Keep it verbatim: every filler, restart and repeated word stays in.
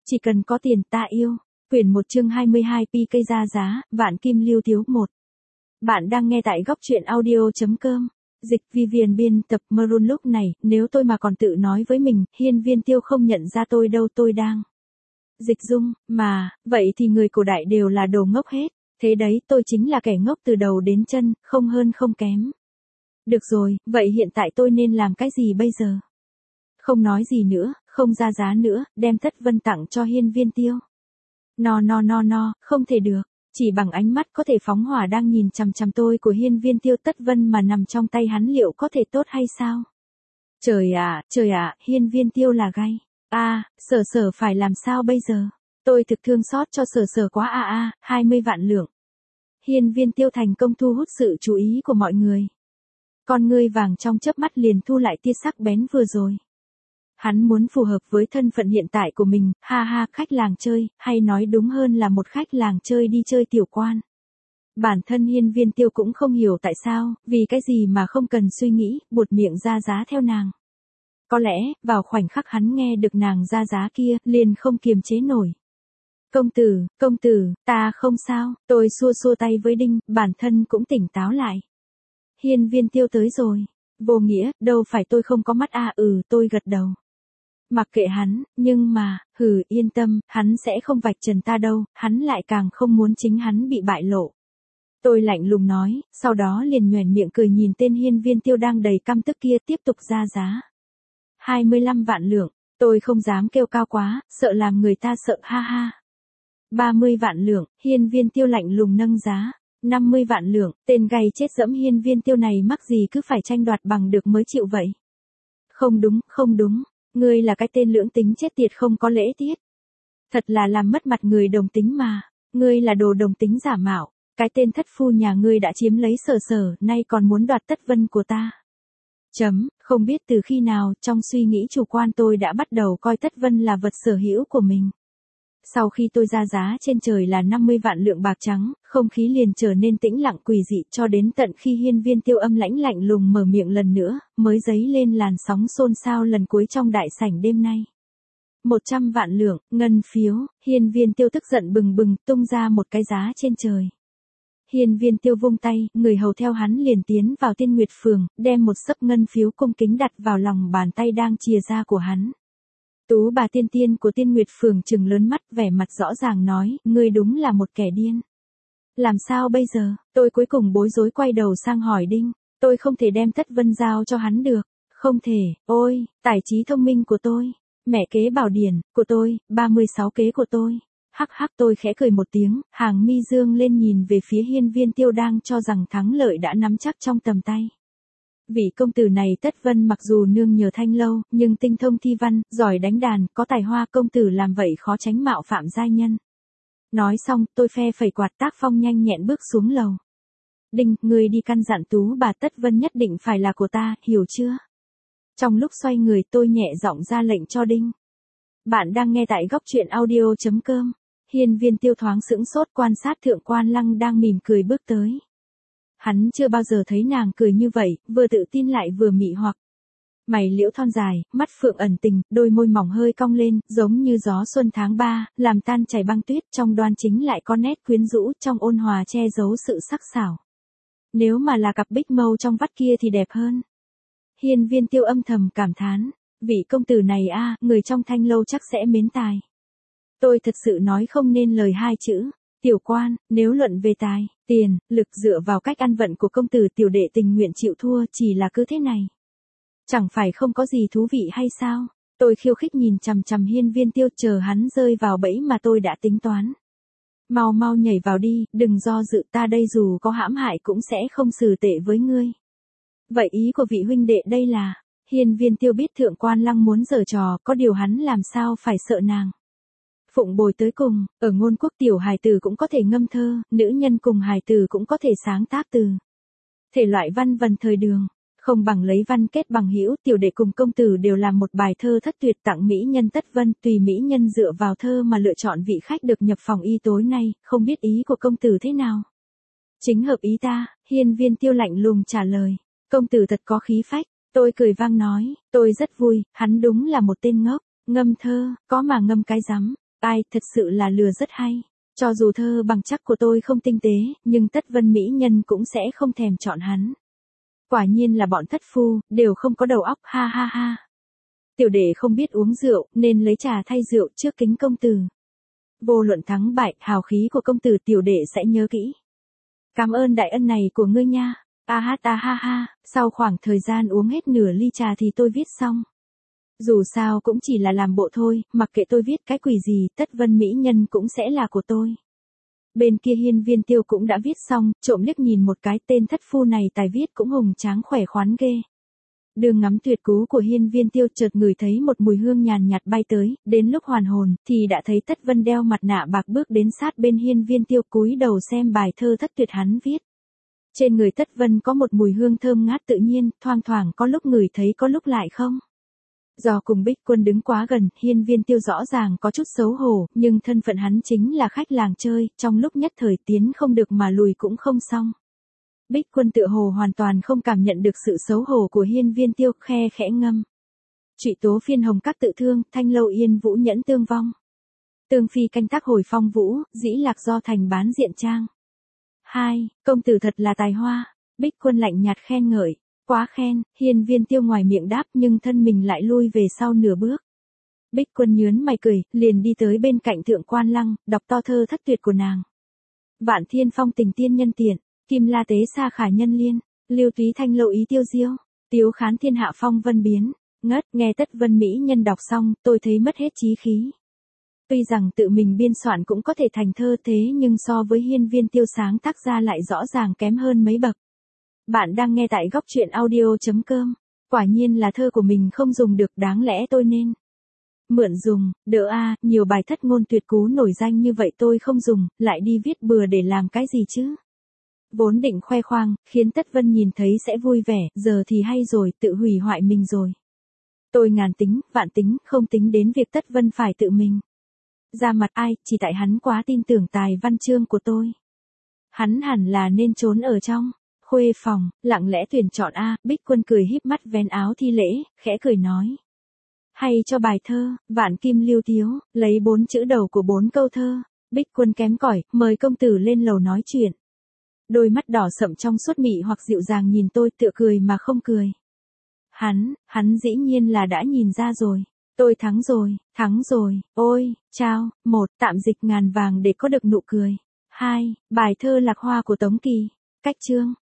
Chỉ cần có tiền ta yêu. Quyển một chương hai mươi hai pi cây ra giá, vạn kim lưu thiếu một. Bạn đang nghe tại góc truyện audio.com. Dịch Vivian biên tập Maroon lúc này, nếu tôi mà còn tự nói với mình, Hiên Viên Tiêu không nhận ra tôi đâu tôi đang. Dịch Dung, mà, vậy thì người cổ đại đều là đồ ngốc hết. Thế đấy, tôi chính là kẻ ngốc từ đầu đến chân, không hơn không kém. Được rồi, vậy hiện tại tôi nên làm cái gì bây giờ? Không nói gì nữa, không ra giá nữa, đem Tất Vân tặng cho Hiên Viên Tiêu. No no no no, không thể được. Chỉ bằng ánh mắt có thể phóng hỏa đang nhìn chằm chằm tôi của Hiên Viên Tiêu Tất Vân mà nằm trong tay hắn liệu có thể tốt hay sao? Trời ạ, trời ạ, Hiên Viên Tiêu là gay. A, à, sở sở phải làm sao bây giờ? Tôi thực thương xót cho sở sở quá a a, hai mươi vạn lượng. Hiên Viên Tiêu thành công thu hút sự chú ý của mọi người. Con ngươi vàng trong chớp mắt liền thu lại tia sắc bén vừa rồi. Hắn muốn phù hợp với thân phận hiện tại của mình, ha ha, khách làng chơi, hay nói đúng hơn là một khách làng chơi đi chơi tiểu quan. Bản thân Hiên Viên Tiêu cũng không hiểu tại sao, vì cái gì mà không cần suy nghĩ, buột miệng ra giá theo nàng. Có lẽ, vào khoảnh khắc hắn nghe được nàng ra giá kia, liền không kiềm chế nổi. Công tử, công tử, ta không sao, tôi xua xua tay với Đinh, bản thân cũng tỉnh táo lại. Hiên Viên Tiêu tới rồi. Vô nghĩa, đâu phải tôi không có mắt à ừ tôi gật đầu. Mặc kệ hắn, nhưng mà, hừ yên tâm, hắn sẽ không vạch trần ta đâu, hắn lại càng không muốn chính hắn bị bại lộ. Tôi lạnh lùng nói, sau đó liền nhoẻn miệng cười nhìn tên Hiên Viên Tiêu đang đầy căm tức kia tiếp tục ra giá. hai mươi lăm vạn lượng, tôi không dám kêu cao quá, sợ làm người ta sợ ha ha. ba mươi vạn lượng, Hiên Viên Tiêu lạnh lùng nâng giá. năm mươi vạn lượng, tên gay chết dẫm Hiên Viên Tiêu này mắc gì cứ phải tranh đoạt bằng được mới chịu vậy. Không đúng, không đúng, ngươi là cái tên lưỡng tính chết tiệt không có lễ tiết. Thật là làm mất mặt người đồng tính mà, ngươi là đồ đồng tính giả mạo, cái tên thất phu nhà ngươi đã chiếm lấy sở sở, nay còn muốn đoạt Tất Vân của ta. Chấm, không biết từ khi nào, trong suy nghĩ chủ quan tôi đã bắt đầu coi Tất Vân là vật sở hữu của mình. Sau khi tôi ra giá trên trời là năm mươi vạn lượng bạc trắng, không khí liền trở nên tĩnh lặng quỷ dị cho đến tận khi Hiên Viên Tiêu âm lãnh lạnh lùng mở miệng lần nữa, mới dấy lên làn sóng xôn xao lần cuối trong đại sảnh đêm nay. một trăm vạn lượng, ngân phiếu, Hiên Viên Tiêu tức giận bừng bừng tung ra một cái giá trên trời. Hiên Viên Tiêu vung tay, người hầu theo hắn liền tiến vào Tiên Nguyệt Phường, đem một xấp ngân phiếu cung kính đặt vào lòng bàn tay đang chìa ra của hắn. Tú bà tiên tiên của Tiên Nguyệt Phường trừng lớn mắt vẻ mặt rõ ràng nói, ngươi đúng là một kẻ điên. Làm sao bây giờ, tôi cuối cùng bối rối quay đầu sang hỏi Đinh, tôi không thể đem Tất Vân giao cho hắn được, không thể, ôi, tài trí thông minh của tôi, mẹ kế bảo điển, của tôi, ba mươi sáu kế của tôi. Hắc hắc tôi khẽ cười một tiếng, hàng mi dương lên nhìn về phía Hiên Viên Tiêu đang cho rằng thắng lợi đã nắm chắc trong tầm tay. Vị công tử này Tất Vân mặc dù nương nhờ thanh lâu, nhưng tinh thông thi văn, giỏi đánh đàn, có tài hoa công tử làm vậy khó tránh mạo phạm giai nhân. Nói xong, tôi phe phẩy quạt tác phong nhanh nhẹn bước xuống lầu. Đinh, người đi căn dặn Tú bà Tất Vân nhất định phải là của ta, hiểu chưa? Trong lúc xoay người tôi nhẹ giọng ra lệnh cho Đinh. Bạn đang nghe tại góc truyện audio.com. Hiên Viên Tiêu thoáng sững sốt quan sát Thượng Quan Lăng đang mỉm cười bước tới. Hắn chưa bao giờ thấy nàng cười như vậy, vừa tự tin lại vừa mị hoặc. Mày liễu thon dài, mắt phượng ẩn tình, đôi môi mỏng hơi cong lên, giống như gió xuân tháng ba, làm tan chảy băng tuyết, trong đoan chính lại có nét quyến rũ, trong ôn hòa che giấu sự sắc sảo. Nếu mà là cặp bích mâu trong vắt kia thì đẹp hơn. Hiên Viên Tiêu âm thầm cảm thán, vị công tử này a, người trong thanh lâu chắc sẽ mến tài. Tôi thật sự nói không nên lời hai chữ. Tiểu quan, nếu luận về tài, tiền, lực dựa vào cách ăn vận của công tử tiểu đệ tình nguyện chịu thua chỉ là cứ thế này. Chẳng phải không có gì thú vị hay sao? Tôi khiêu khích nhìn chằm chằm Hiên Viên Tiêu chờ hắn rơi vào bẫy mà tôi đã tính toán. Mau mau nhảy vào đi, đừng do dự ta đây dù có hãm hại cũng sẽ không xử tệ với ngươi. Vậy ý của vị huynh đệ đây là, Hiên Viên Tiêu biết Thượng Quan Lăng muốn giở trò, có điều hắn làm sao phải sợ nàng. Phụng bồi tới cùng, ở ngôn quốc tiểu hài tử cũng có thể ngâm thơ, nữ nhân cùng hài tử cũng có thể sáng tác từ. Thể loại văn vần thời đường, không bằng lấy văn kết bằng hữu, tiểu đệ cùng công tử đều làm một bài thơ thất tuyệt tặng mỹ nhân Tất Vân, tùy mỹ nhân dựa vào thơ mà lựa chọn vị khách được nhập phòng y tối nay, không biết ý của công tử thế nào. Chính hợp ý ta, Hiên Viên Tiêu lạnh lùng trả lời, công tử thật có khí phách, tôi cười vang nói, tôi rất vui, hắn đúng là một tên ngốc, ngâm thơ, có mà ngâm cái rắm. Ai, thật sự là lừa rất hay. Cho dù thơ bằng chắc của tôi không tinh tế, nhưng tất vân mỹ nhân cũng sẽ không thèm chọn hắn. Quả nhiên là bọn thất phu, đều không có đầu óc, ha ha ha. Tiểu đệ không biết uống rượu, nên lấy trà thay rượu trước kính công tử. Vô luận thắng bại, hào khí của công tử tiểu đệ sẽ nhớ kỹ. Cảm ơn đại ân này của ngươi nha. A ha ta ha ha, sau khoảng thời gian uống hết nửa ly trà thì tôi viết xong. Dù sao cũng chỉ là làm bộ thôi, mặc kệ tôi viết cái quỷ gì, tất vân mỹ nhân cũng sẽ là của tôi. Bên kia Hiên Viên Tiêu cũng đã viết xong, trộm liếc nhìn một cái, tên thất phu này tài viết cũng hùng tráng khỏe khoắn ghê. Đường ngắm tuyệt cú của Hiên Viên Tiêu chợt ngửi thấy một mùi hương nhàn nhạt bay tới, đến lúc hoàn hồn, thì đã thấy Tất Vân đeo mặt nạ bạc bước đến sát bên Hiên Viên Tiêu cúi đầu xem bài thơ thất tuyệt hắn viết. Trên người Tất Vân có một mùi hương thơm ngát tự nhiên, thoang thoảng có lúc ngửi thấy có lúc lại không. Do cùng Bích Quân đứng quá gần, Hiên Viên Tiêu rõ ràng có chút xấu hổ, nhưng thân phận hắn chính là khách làng chơi, trong lúc nhất thời tiến không được mà lùi cũng không xong. Bích Quân tựa hồ hoàn toàn không cảm nhận được sự xấu hổ của Hiên Viên Tiêu, khe khẽ ngâm. Trụy tố phiên hồng các tự thương, thanh lâu yên vũ nhẫn tương vong. Tương phi canh tác hồi phong vũ, dĩ lạc do thành bán diện trang. Hai, công tử thật là tài hoa. Bích Quân lạnh nhạt khen ngợi. Quá khen, Hiên Viên Tiêu ngoài miệng đáp nhưng thân mình lại lui về sau nửa bước. Bích Quân nhớn mày cười, liền đi tới bên cạnh Thượng Quan Lăng, đọc to thơ thất tuyệt của nàng. Vạn thiên phong tình tiên nhân tiện, kim la tế xa khả nhân liên, lưu túy thanh lộ ý tiêu diêu, tiếu khán thiên hạ phong vân biến, ngất. Nghe Tất Vân mỹ nhân đọc xong, tôi thấy mất hết chí khí. Tuy rằng tự mình biên soạn cũng có thể thành thơ thế nhưng so với Hiên Viên Tiêu sáng tác ra lại rõ ràng kém hơn mấy bậc. Bạn đang nghe tại góc truyện audio.com. Quả nhiên là thơ của mình không dùng được, đáng lẽ tôi nên mượn dùng, đỡ a, nhiều bài thất ngôn tuyệt cú nổi danh như vậy tôi không dùng, lại đi viết bừa để làm cái gì chứ? Vốn định khoe khoang, khiến Tất Vân nhìn thấy sẽ vui vẻ, giờ thì hay rồi, tự hủy hoại mình rồi. Tôi ngàn tính, vạn tính, không tính đến việc Tất Vân phải tự mình ra mặt ai, chỉ tại hắn quá tin tưởng tài văn chương của tôi. Hắn hẳn là nên trốn ở trong khuê phòng, lặng lẽ tuyển chọn a. Bích Quân cười híp mắt vén áo thi lễ, khẽ cười nói. Hay cho bài thơ, vạn kim lưu tiếu, lấy bốn chữ đầu của bốn câu thơ. Bích Quân kém cỏi, mời công tử lên lầu nói chuyện. Đôi mắt đỏ sậm trong suốt mị hoặc dịu dàng nhìn tôi, tựa cười mà không cười. Hắn, hắn dĩ nhiên là đã nhìn ra rồi. Tôi thắng rồi, thắng rồi, ôi, chao. Một, tạm dịch ngàn vàng để có được nụ cười. Hai, bài thơ Lạc Hoa của Tống Kỳ. Cách chương.